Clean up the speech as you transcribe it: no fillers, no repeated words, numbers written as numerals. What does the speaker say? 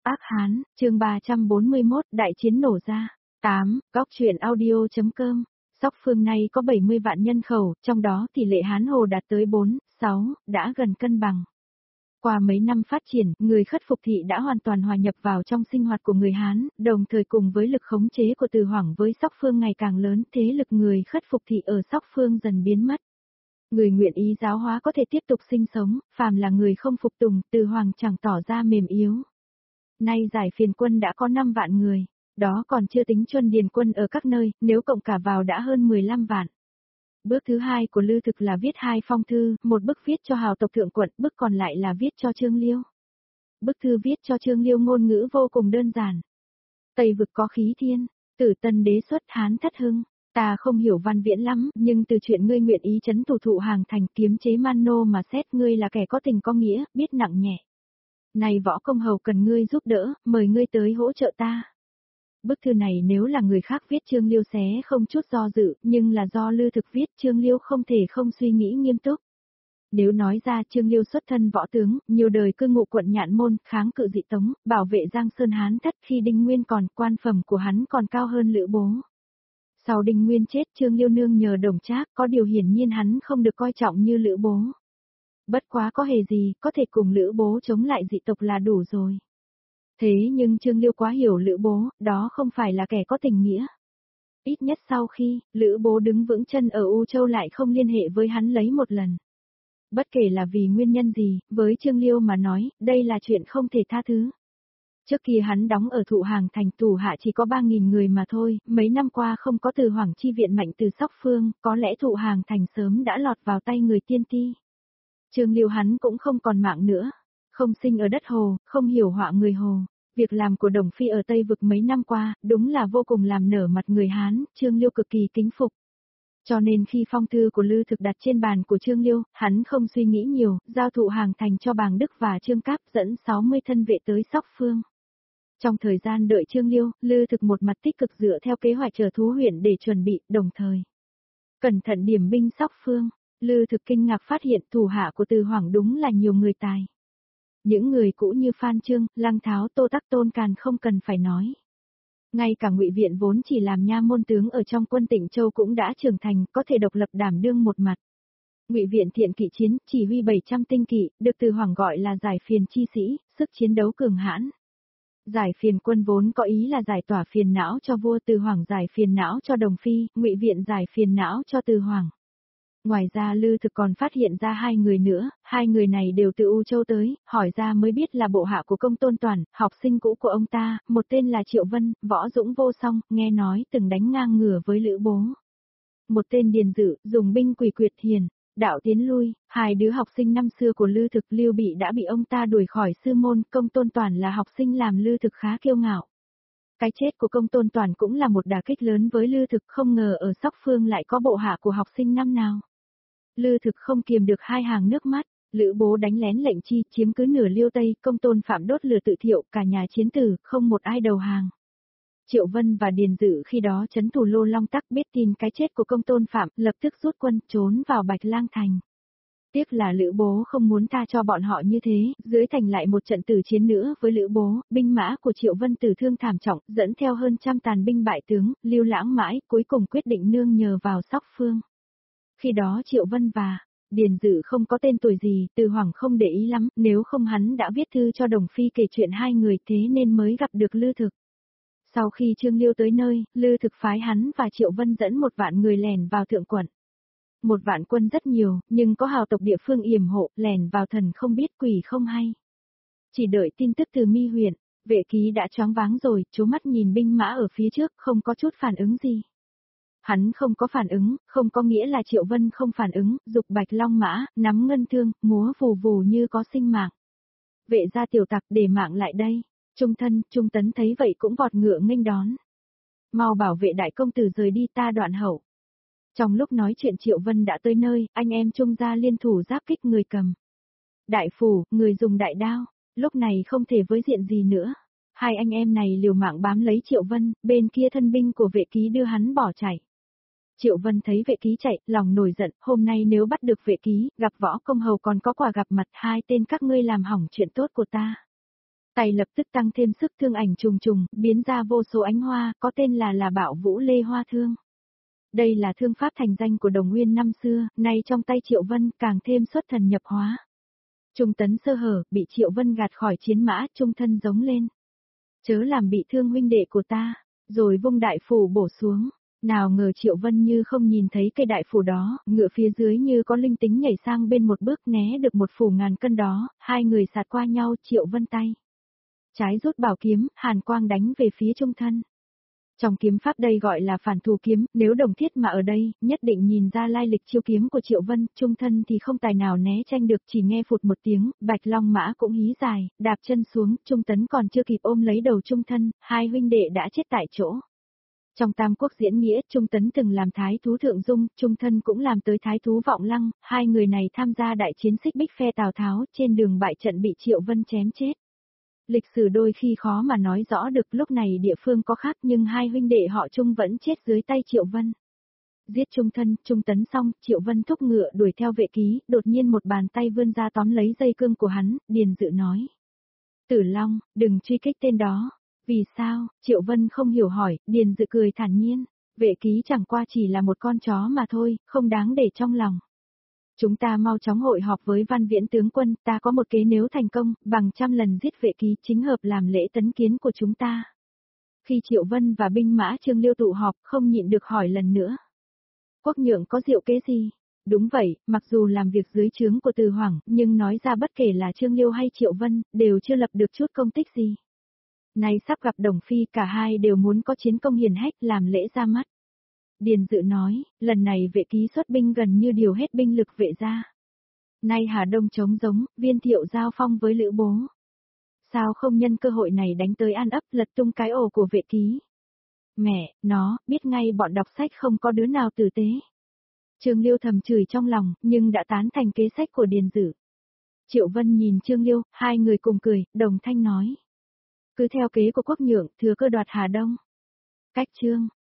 Ác Hán, chương 341, đại chiến nổ ra. 8. Góc truyện audio.com. Sóc Phương nay có 70 vạn nhân khẩu, trong đó tỷ lệ Hán Hồ đạt tới 4, 6, đã gần cân bằng. Qua mấy năm phát triển, người khất phục thị đã hoàn toàn hòa nhập vào trong sinh hoạt của người Hán, đồng thời cùng với lực khống chế của Từ Hoảng với Sóc Phương ngày càng lớn, thế lực người khất phục thị ở Sóc Phương dần biến mất. Người nguyện ý giáo hóa có thể tiếp tục sinh sống, phàm là người không phục tùng, Từ Hoảng chẳng tỏ ra mềm yếu. Nay giải phiền quân đã có 5 vạn người, đó còn chưa tính chuân điền quân ở các nơi, nếu cộng cả vào đã hơn 15 vạn. Bước thứ hai của Lư Thực là viết 2 phong thư, một bức viết cho hào tộc thượng quận, bức còn lại là viết cho Trương Liêu. Bức thư viết cho Trương Liêu ngôn ngữ vô cùng đơn giản. Tây vực có khí thiên, Tử Tân đế xuất Hán thất hưng. Ta không hiểu văn viễn lắm, nhưng từ chuyện ngươi nguyện ý trấn thủ thụ hàng thành kiếm chế man nô mà xét ngươi là kẻ có tình có nghĩa, biết nặng nhẹ. Này võ công hầu cần ngươi giúp đỡ, mời ngươi tới hỗ trợ ta. Bức thư này nếu là người khác viết Trương Liêu xé không chút do dự, nhưng là do Lư Thực viết Trương Liêu không thể không suy nghĩ nghiêm túc. Nếu nói ra Trương Liêu xuất thân võ tướng, nhiều đời cư ngụ quận Nhạn Môn, kháng cự dị tống, bảo vệ Giang Sơn Hán thất khi Đinh Nguyên còn, quan phẩm của hắn còn cao hơn Lữ Bố. Sau Đinh Nguyên chết Trương Liêu nương nhờ Đồng Trác, có điều hiển nhiên hắn không được coi trọng như Lữ Bố. Bất quá có hề gì, có thể cùng Lữ Bố chống lại dị tộc là đủ rồi. Thế nhưng Trương Liêu quá hiểu Lữ Bố, đó không phải là kẻ có tình nghĩa. Ít nhất sau khi, Lữ Bố đứng vững chân ở U Châu lại không liên hệ với hắn lấy một lần. Bất kể là vì nguyên nhân gì, với Trương Liêu mà nói, đây là chuyện không thể tha thứ. Trước kia hắn đóng ở thụ hàng thành tù hạ chỉ có 3.000 người mà thôi, mấy năm qua không có Từ Hoảng chi viện mạnh từ Sóc Phương, có lẽ thụ hàng thành sớm đã lọt vào tay người tiên ti. Trương Liêu hắn cũng không còn mạng nữa, không sinh ở đất Hồ, không hiểu họa người Hồ. Việc làm của Đồng Phi ở Tây Vực mấy năm qua, đúng là vô cùng làm nở mặt người Hán, Trương Liêu cực kỳ kính phục. Cho nên khi phong thư của Lư Thực đặt trên bàn của Trương Liêu, hắn không suy nghĩ nhiều, giao thụ hàng thành cho Bàng Đức và Trương Cáp dẫn 60 thân vệ tới Sóc Phương. Trong thời gian đợi Trương Liêu, Lư Thực một mặt tích cực dựa theo kế hoạch chờ thú huyện để chuẩn bị, đồng thời cẩn thận điểm binh Sóc Phương. Lư Thực kinh ngạc phát hiện thủ hạ của Từ Hoảng đúng là nhiều người tài. Những người cũ như Phan Chương, Lăng Tháo, Tô Tắc Tôn Càn không cần phải nói. Ngay cả Ngụy Viện vốn chỉ làm nha môn tướng ở trong quân Tịnh Châu cũng đã trưởng thành, có thể độc lập đảm đương một mặt. Ngụy Viện thiện kỵ chiến, chỉ huy 700 tinh kỵ, được Từ Hoảng gọi là giải phiền chi sĩ, sức chiến đấu cường hãn. Giải phiền quân vốn có ý là giải tỏa phiền não cho vua, Từ Hoảng giải phiền não cho Đồng Phi, Ngụy Viện giải phiền não cho Từ Hoảng. Ngoài ra Lư Thực còn phát hiện ra 2 người nữa, 2 người này đều từ U Châu tới, hỏi ra mới biết là bộ hạ của Công Tôn Toàn, học sinh cũ của ông ta, một tên là Triệu Vân, võ dũng vô song, nghe nói từng đánh ngang ngửa với Lữ Bố. Một tên Điền Dự, dùng binh quỷ quyệt hiền, đạo tiến lui, 2 đứa học sinh năm xưa của Lư Thực Lưu Bị đã bị ông ta đuổi khỏi sư môn, Công Tôn Toàn là học sinh làm Lư Thực khá kiêu ngạo. Cái chết của Công Tôn Toàn cũng là một đả kích lớn với Lư Thực, không ngờ ở Sóc Phương lại có bộ hạ của học sinh năm nào. Lư Thực không kiềm được 2 hàng nước mắt, Lữ Bố đánh lén lệnh chi, chiếm cứ nửa Liêu Tây, Công Tôn Phạm đốt lửa tự thiệu, cả nhà chiến tử, không một ai đầu hàng. Triệu Vân và Điền Dự khi đó trấn thủ Lô Long Tắc biết tin cái chết của Công Tôn Phạm, lập tức rút quân, trốn vào Bạch Lang Thành. Tiếc là Lữ Bố không muốn tha cho bọn họ như thế, dưới thành lại một trận tử chiến nữa với Lữ Bố, binh mã của Triệu Vân tử thương thảm trọng, dẫn theo hơn trăm tàn binh bại tướng, lưu lãng mãi, cuối cùng quyết định nương nhờ vào Sóc Phương. Khi đó Triệu Vân và Điền Dự không có tên tuổi gì, Từ Hoảng không để ý lắm, nếu không hắn đã viết thư cho Đồng Phi kể chuyện 2 người thế nên mới gặp được Lư Thực. Sau khi Trương Liêu tới nơi, Lư Thực phái hắn và Triệu Vân dẫn 1 vạn người lèn vào thượng quận. 1 vạn quân rất nhiều, nhưng có hào tộc địa phương yểm hộ, lèn vào thần không biết quỷ không hay. Chỉ đợi tin tức từ Mi huyện, vệ ký đã choáng váng rồi, trố mắt nhìn binh mã ở phía trước, không có chút phản ứng gì. Hắn không có phản ứng, không có nghĩa là Triệu Vân không phản ứng, dục bạch long mã, nắm ngân thương, múa vù vù như có sinh mạng. Vệ gia tiểu tặc để mạng lại đây. Trung thân, Trung tấn thấy vậy cũng vọt ngựa nghênh đón. Mau bảo vệ đại công tử rời đi, ta đoạn hậu. Trong lúc nói chuyện Triệu Vân đã tới nơi, anh em Trung gia liên thủ giáp kích người cầm. Đại phủ, người dùng đại đao, lúc này không thể với diện gì nữa. 2 anh em này liều mạng bám lấy Triệu Vân, bên kia thân binh của vệ ký đưa hắn bỏ chạy. Triệu Vân thấy vệ ký chạy, lòng nổi giận, hôm nay nếu bắt được vệ ký, gặp võ công hầu còn có quả gặp mặt, 2 tên các ngươi làm hỏng chuyện tốt của ta. Tay lập tức tăng thêm sức thương ảnh trùng trùng, biến ra vô số ánh hoa, có tên là Bạo Vũ Lê Hoa Thương. Đây là thương pháp thành danh của Đồng Nguyên năm xưa, nay trong tay Triệu Vân càng thêm xuất thần nhập hóa. Trung Tấn sơ hở, bị Triệu Vân gạt khỏi chiến mã, trung thân giống lên. Chớ làm bị thương huynh đệ của ta, rồi vung đại phủ bổ xuống. Nào ngờ Triệu Vân như không nhìn thấy cây đại phủ đó, ngựa phía dưới như có linh tính nhảy sang bên một bước né được một phủ ngàn cân đó, hai người sạt qua nhau, Triệu Vân tay trái rút bảo kiếm, hàn quang đánh về phía trung thân. Trong kiếm pháp đây gọi là phản thù kiếm, nếu Đồng Thiết mà ở đây, nhất định nhìn ra lai lịch chiêu kiếm của Triệu Vân, trung thân thì không tài nào né tranh được, chỉ nghe phụt một tiếng, Bạch Long Mã cũng hí dài, đạp chân xuống, Trung Tấn còn chưa kịp ôm lấy đầu trung thân, hai huynh đệ đã chết tại chỗ. Trong Tam Quốc diễn nghĩa, Trung Tấn từng làm thái thú Thượng Dung, trung thân cũng làm tới thái thú Vọng Lăng, hai người này tham gia đại chiến xích bích phe Tào Tháo, trên đường bại trận bị Triệu Vân chém chết. Lịch sử đôi khi khó mà nói rõ được, lúc này địa phương có khác nhưng hai huynh đệ họ Trung vẫn chết dưới tay Triệu Vân. Giết Trung thân, Trung Tấn xong, Triệu Vân thúc ngựa đuổi theo Vệ Ký, đột nhiên một bàn tay vươn ra tóm lấy dây cương của hắn, Điền Dự nói. Tử Long, đừng truy kích tên đó. Vì sao? Triệu Vân không hiểu hỏi, Điền Dự cười thản nhiên. Vệ Ký chẳng qua chỉ là một con chó mà thôi, không đáng để trong lòng. Chúng ta mau chóng hội họp với Văn Viễn tướng quân, ta có một kế nếu thành công, bằng 100 lần giết Vệ Ký chính hợp làm lễ tấn kiến của chúng ta. Khi Triệu Vân và binh mã Trương Liêu tụ họp, không nhịn được hỏi lần nữa. Quốc Nhượng có diệu kế gì? Đúng vậy, mặc dù làm việc dưới trướng của Từ Hoảng, nhưng nói ra bất kể là Trương Liêu hay Triệu Vân, đều chưa lập được chút công tích gì. Nay sắp gặp Đồng Phi, cả hai đều muốn có chiến công hiển hách làm lễ ra mắt. Điền Dự nói, lần này Vệ Ký xuất binh gần như điều hết binh lực Vệ gia. Nay Hà Đông trống giống, Viên Thiệu giao phong với Lữ Bố. Sao không nhân cơ hội này đánh tới An Ấp, lật tung cái ổ của Vệ Ký? Mẹ, nó, biết ngay bọn đọc sách không có đứa nào tử tế. Trương Liêu thầm chửi trong lòng, nhưng đã tán thành kế sách của Điền Dự. Triệu Vân nhìn Trương Liêu, hai người cùng cười, đồng thanh nói. Cứ theo kế của Quốc Nhượng, thừa cơ đoạt Hà Đông. Cách chương.